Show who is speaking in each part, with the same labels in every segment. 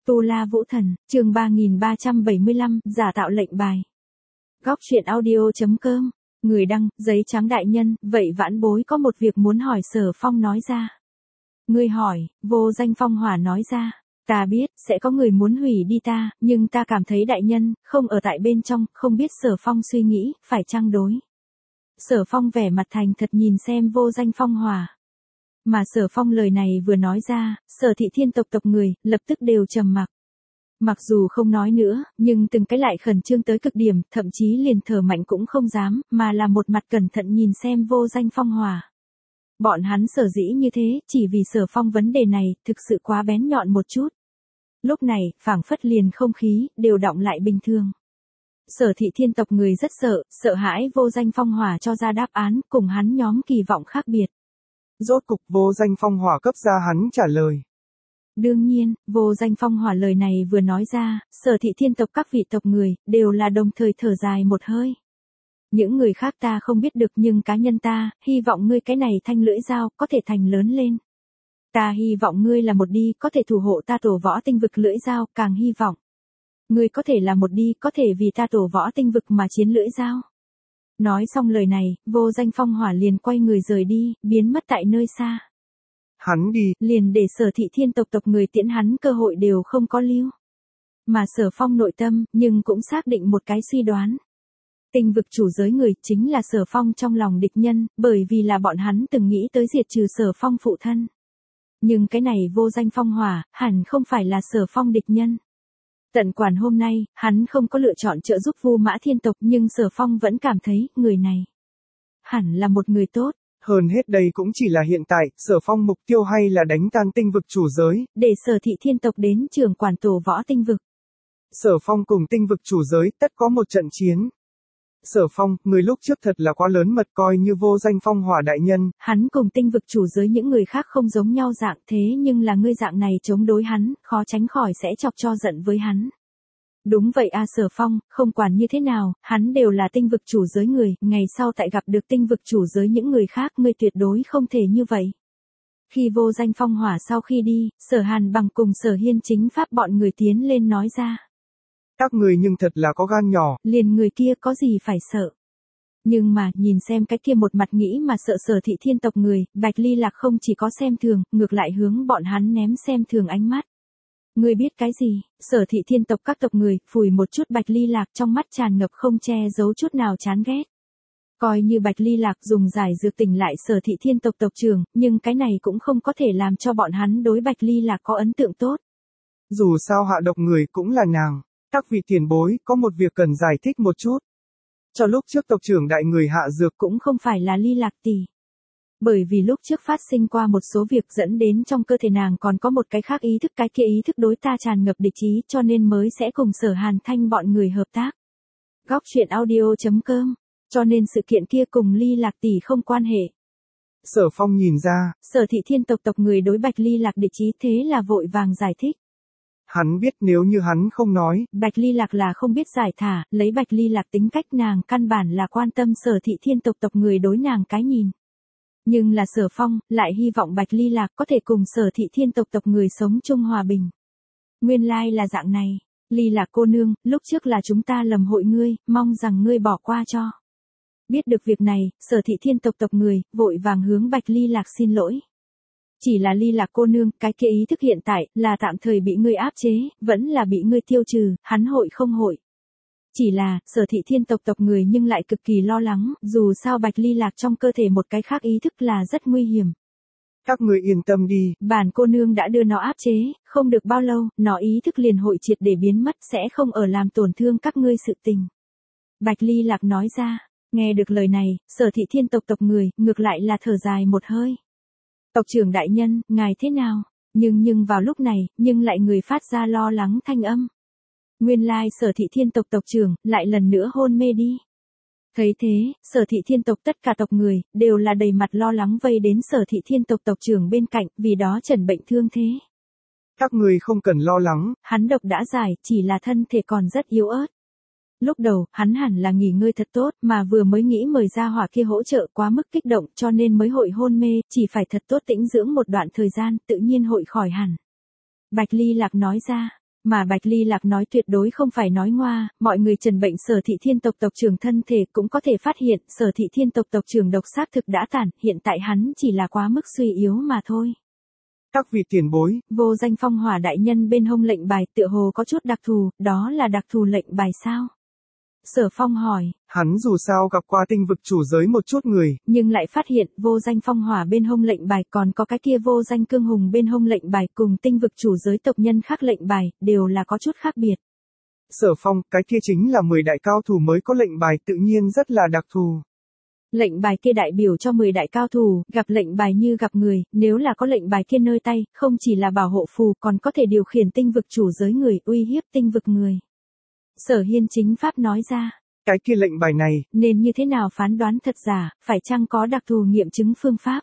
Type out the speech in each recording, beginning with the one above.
Speaker 1: Tu La Vũ Thần, chương 3375, giả tạo lệnh bài. Góc truyện audio.com, người đăng, giấy trắng đại nhân, vậy vãn bối có một việc muốn hỏi Sở Phong nói ra. Ngươi hỏi, Vô Danh Phong Hỏa nói ra, ta biết, sẽ có người muốn hủy đi ta, nhưng ta cảm thấy đại nhân, không ở tại bên trong, không biết Sở Phong suy nghĩ, phải chăng đối. Sở Phong vẻ mặt thành thật nhìn xem Vô Danh Phong Hỏa. Mà Sở Phong lời này vừa nói ra, Sở Thị Thiên tộc người, lập tức đều trầm mặc. Mặc dù không nói nữa, nhưng từng cái lại khẩn trương tới cực điểm, thậm chí liền thở mạnh cũng không dám, mà là một mặt cẩn thận nhìn xem Vô Danh Phong Hỏa. Bọn hắn sở dĩ như thế, chỉ vì Sở Phong vấn đề này, thực sự quá bén nhọn một chút. Lúc này, phảng phất liền không khí, đều đọng lại bình thường. Sở Thị Thiên tộc người rất sợ hãi Vô Danh Phong Hỏa cho ra đáp án, cùng hắn nhóm kỳ vọng khác biệt.
Speaker 2: Rốt cục Vô Danh Phong Hỏa cấp ra hắn trả lời.
Speaker 1: Đương nhiên, Vô Danh Phong Hỏa lời này vừa nói ra, Sở Thị Thiên tộc các vị tộc người, đều là đồng thời thở dài một hơi. Những người khác ta không biết được nhưng cá nhân ta, hy vọng ngươi cái này thanh lưỡi dao, có thể thành lớn lên. Ta hy vọng ngươi là một đi, có thể thủ hộ ta tổ võ tinh vực lưỡi dao, càng hy vọng. Ngươi có thể là một đi, có thể vì ta tổ võ tinh vực mà chiến lưỡi dao. Nói xong lời này, Vô Danh Phong Hỏa liền quay người rời đi, biến mất tại nơi xa.
Speaker 2: Hắn đi,
Speaker 1: liền để Sở Thị Thiên tộc người tiễn hắn cơ hội đều không có lưu. Mà Sở Phong nội tâm, nhưng cũng xác định một cái suy đoán. Tinh vực chủ giới người chính là Sở Phong trong lòng địch nhân, bởi vì là bọn hắn từng nghĩ tới diệt trừ Sở Phong phụ thân. Nhưng cái này Vô Danh Phong Hỏa, hẳn không phải là Sở Phong địch nhân. Tận quản hôm nay, hắn không có lựa chọn trợ giúp Vu Mã Thiên tộc nhưng Sở Phong vẫn cảm thấy, người này hẳn là một người tốt.
Speaker 2: Hơn hết đây cũng chỉ là hiện tại, Sở Phong mục tiêu hay là đánh tan tinh vực chủ giới.
Speaker 1: Để Sở Thị Thiên tộc đến trưởng quản tổ võ tinh vực.
Speaker 2: Sở Phong cùng tinh vực chủ giới, tất có một trận chiến. Sở Phong, người lúc trước thật là quá lớn mật coi như Vô Danh Phong Hỏa đại nhân.
Speaker 1: Hắn cùng tinh vực chủ giới những người khác không giống nhau dạng thế nhưng là ngươi dạng này chống đối hắn, khó tránh khỏi sẽ chọc cho giận với hắn. Đúng vậy a Sở Phong, không quản như thế nào, hắn đều là tinh vực chủ giới người, ngày sau tại gặp được tinh vực chủ giới những người khác ngươi tuyệt đối không thể như vậy. Khi Vô Danh Phong Hỏa sau khi đi, Sở Hàn bằng cùng Sở Hiên chính pháp bọn người tiến lên nói ra.
Speaker 2: Các người nhưng thật là có gan nhỏ.
Speaker 1: Liền người kia có gì phải sợ. Nhưng mà, nhìn xem cái kia một mặt nghĩ mà sợ Sở Thị Thiên tộc người, Bạch Ly Lạc không chỉ có xem thường, ngược lại hướng bọn hắn ném xem thường ánh mắt. Ngươi biết cái gì? Sở Thị Thiên tộc các tộc người, phủi một chút Bạch Ly Lạc trong mắt tràn ngập không che giấu chút nào chán ghét. Coi như Bạch Ly Lạc dùng giải dược tỉnh lại Sở Thị Thiên tộc trưởng, nhưng cái này cũng không có thể làm cho bọn hắn đối Bạch Ly Lạc có ấn tượng tốt.
Speaker 2: Dù sao hạ độc người cũng là nàng. Các vị tiền bối, có một việc cần giải thích một chút. Cho lúc trước tộc trưởng đại người hạ dược
Speaker 1: cũng không phải là Ly Lạc tỷ. Bởi vì lúc trước phát sinh qua một số việc dẫn đến trong cơ thể nàng còn có một cái khác ý thức, cái kia ý thức đối ta tràn ngập địch ý cho nên mới sẽ cùng Sở Hàn Thanh bọn người hợp tác. Góc truyện audio.com, cho nên sự kiện kia cùng Ly Lạc tỷ không quan hệ.
Speaker 2: Sở Phong nhìn ra,
Speaker 1: Sở Thị Thiên tộc người đối Bạch Ly Lạc địch ý thế là vội vàng giải thích.
Speaker 2: Hắn biết nếu như hắn không nói,
Speaker 1: Bạch Ly Lạc là không biết giải thả, lấy Bạch Ly Lạc tính cách nàng căn bản là quan tâm Sở Thị Thiên tộc người đối nàng cái nhìn. Nhưng là Sở Phong, lại hy vọng Bạch Ly Lạc có thể cùng Sở Thị Thiên tộc người sống chung hòa bình. Nguyên lai là dạng này, Ly Lạc cô nương, lúc trước là chúng ta lầm hội ngươi, mong rằng ngươi bỏ qua cho. Biết được việc này, Sở Thị Thiên tộc người, vội vàng hướng Bạch Ly Lạc xin lỗi. Chỉ là Ly Lạc cô nương, cái kia ý thức hiện tại, là tạm thời bị ngươi áp chế, vẫn là bị ngươi tiêu trừ, hắn hội không hội. Chỉ là, Sở Thị Thiên tộc người nhưng lại cực kỳ lo lắng, dù sao Bạch Ly Lạc trong cơ thể một cái khác ý thức là rất nguy hiểm.
Speaker 2: Các người yên tâm đi.
Speaker 1: Bản cô nương đã đưa nó áp chế, không được bao lâu, nó ý thức liền hội triệt để biến mất sẽ không ở làm tổn thương các ngươi sự tình. Bạch Ly Lạc nói ra, nghe được lời này, Sở Thị Thiên tộc người, ngược lại là thở dài một hơi. Tộc trưởng đại nhân, ngài thế nào? Nhưng vào lúc này, nhưng lại người phát ra lo lắng thanh âm. Nguyên lai Sở Thị Thiên tộc trưởng, lại lần nữa hôn mê đi. Thấy thế, Sở Thị Thiên tộc tất cả tộc người, đều là đầy mặt lo lắng vây đến Sở Thị Thiên tộc trưởng bên cạnh, vì đó trần bệnh thương thế.
Speaker 2: Các người không cần lo lắng.
Speaker 1: Hắn độc đã giải, chỉ là thân thể còn rất yếu ớt. Lúc đầu, hắn hẳn là nghỉ ngơi thật tốt, mà vừa mới nghĩ mời ra hỏa kia hỗ trợ quá mức kích động cho nên mới hội hôn mê, chỉ phải thật tốt tĩnh dưỡng một đoạn thời gian, tự nhiên hội khỏi hẳn. Bạch Ly Lạc nói ra, Mà Bạch Ly Lạc nói tuyệt đối không phải nói ngoa, mọi người trần bệnh Sở Thị Thiên tộc tộc trưởng thân thể cũng có thể phát hiện Sở Thị Thiên tộc tộc trưởng độc xác thực đã tản, hiện tại hắn chỉ là quá mức suy yếu mà thôi.
Speaker 2: Các vị tiền bối,
Speaker 1: Vô Danh Phong Hỏa đại nhân bên hông lệnh bài tựa hồ có chút đặc thù, đó là đặc thù lệnh bài sao? Sở Phong hỏi.
Speaker 2: Hắn dù sao gặp qua tinh vực chủ giới một chút người,
Speaker 1: nhưng lại phát hiện Vô Danh Phong Hỏa bên hông lệnh bài còn có cái kia Vô Danh Cương Hùng bên hông lệnh bài cùng tinh vực chủ giới tộc nhân khác lệnh bài, đều là có chút khác biệt.
Speaker 2: Sở Phong, cái kia chính là 10 đại cao thủ mới có lệnh bài tự nhiên rất là đặc thù.
Speaker 1: Lệnh bài kia đại biểu cho 10 đại cao thủ, gặp lệnh bài như gặp người, nếu là có lệnh bài kia nơi tay, không chỉ là bảo hộ phù còn có thể điều khiển tinh vực chủ giới người, uy hiếp tinh vực người. Sở Hiên chính pháp nói ra.
Speaker 2: Cái kia lệnh bài này,
Speaker 1: nên như thế nào phán đoán thật giả, phải chăng có đặc thù nghiệm chứng phương pháp?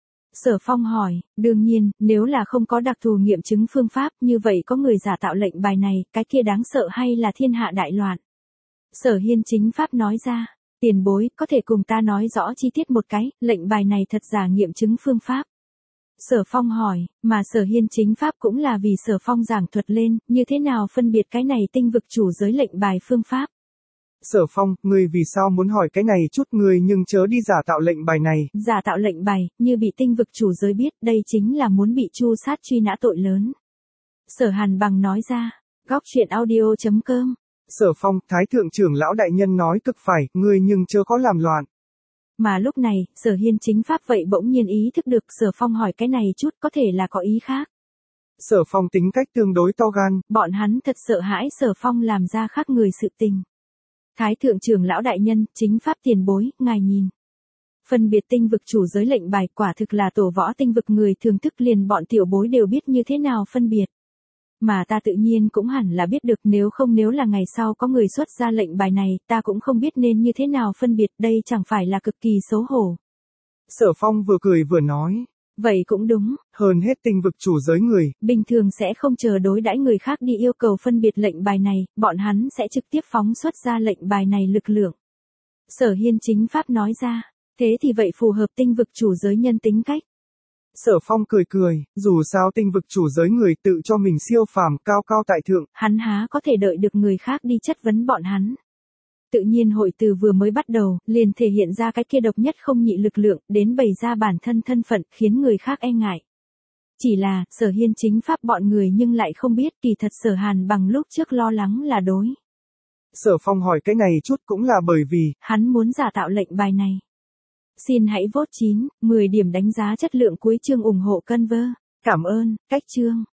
Speaker 1: Sở Phong hỏi, đương nhiên, nếu là không có đặc thù nghiệm chứng phương pháp, như vậy có người giả tạo lệnh bài này, cái kia đáng sợ hay là thiên hạ đại loạn? Sở Hiên chính pháp nói ra, tiền bối, có thể cùng ta nói rõ chi tiết một cái, lệnh bài này thật giả nghiệm chứng phương pháp. Sở Phong hỏi, mà Sở Hiên chính pháp cũng là vì Sở Phong giảng thuật lên, như thế nào phân biệt cái này tinh vực chủ giới lệnh bài phương pháp.
Speaker 2: Sở Phong, ngươi vì sao muốn hỏi cái này chút người nhưng chớ đi giả tạo lệnh bài này.
Speaker 1: Giả tạo lệnh bài, như bị tinh vực chủ giới biết, đây chính là muốn bị tru sát truy nã tội lớn. Sở Hàn Bằng nói ra, góc truyện audio.com.
Speaker 2: Sở Phong, Thái thượng trưởng lão đại nhân nói cực phải, ngươi nhưng chớ có làm loạn.
Speaker 1: Mà lúc này, Sở Hiên chính pháp vậy bỗng nhiên ý thức được Sở Phong hỏi cái này chút có thể là có ý khác.
Speaker 2: Sở Phong tính cách tương đối to gan.
Speaker 1: Bọn hắn thật sợ hãi Sở Phong làm ra khác người sự tình. Thái thượng trưởng lão đại nhân, chính pháp tiền bối, ngài nhìn. Phân biệt tinh vực chủ giới lệnh bài quả thực là tổ võ tinh vực người thường thức liền bọn tiểu bối đều biết như thế nào phân biệt. Mà ta tự nhiên cũng hẳn là biết được nếu là ngày sau có người xuất ra lệnh bài này, ta cũng không biết nên như thế nào phân biệt, đây chẳng phải là cực kỳ xấu hổ.
Speaker 2: Sở Phong vừa cười vừa nói.
Speaker 1: Vậy cũng đúng.
Speaker 2: Hơn hết tinh vực chủ giới người,
Speaker 1: bình thường sẽ không chờ đối đãi người khác đi yêu cầu phân biệt lệnh bài này, bọn hắn sẽ trực tiếp phóng xuất ra lệnh bài này lực lượng. Sở Hiên chính pháp nói ra, thế thì vậy phù hợp tinh vực chủ giới nhân tính cách.
Speaker 2: Sở Phong cười cười, dù sao tinh vực chủ giới người tự cho mình siêu phàm cao cao tại thượng.
Speaker 1: Hắn há có thể đợi được người khác đi chất vấn bọn hắn. Tự nhiên hội từ vừa mới bắt đầu, liền thể hiện ra cái kia độc nhất không nhị lực lượng, đến bày ra bản thân thân phận, khiến người khác e ngại. Chỉ là, Sở Hiên chính pháp bọn người nhưng lại không biết, kỳ thật Sở Hàn Bằng lúc trước lo lắng là đối.
Speaker 2: Sở Phong hỏi cái này chút cũng là bởi vì,
Speaker 1: hắn muốn giả tạo lệnh bài này. Xin hãy vote 9, 10 điểm đánh giá chất lượng cuối chương ủng hộ Conver. Cảm ơn, cách chương.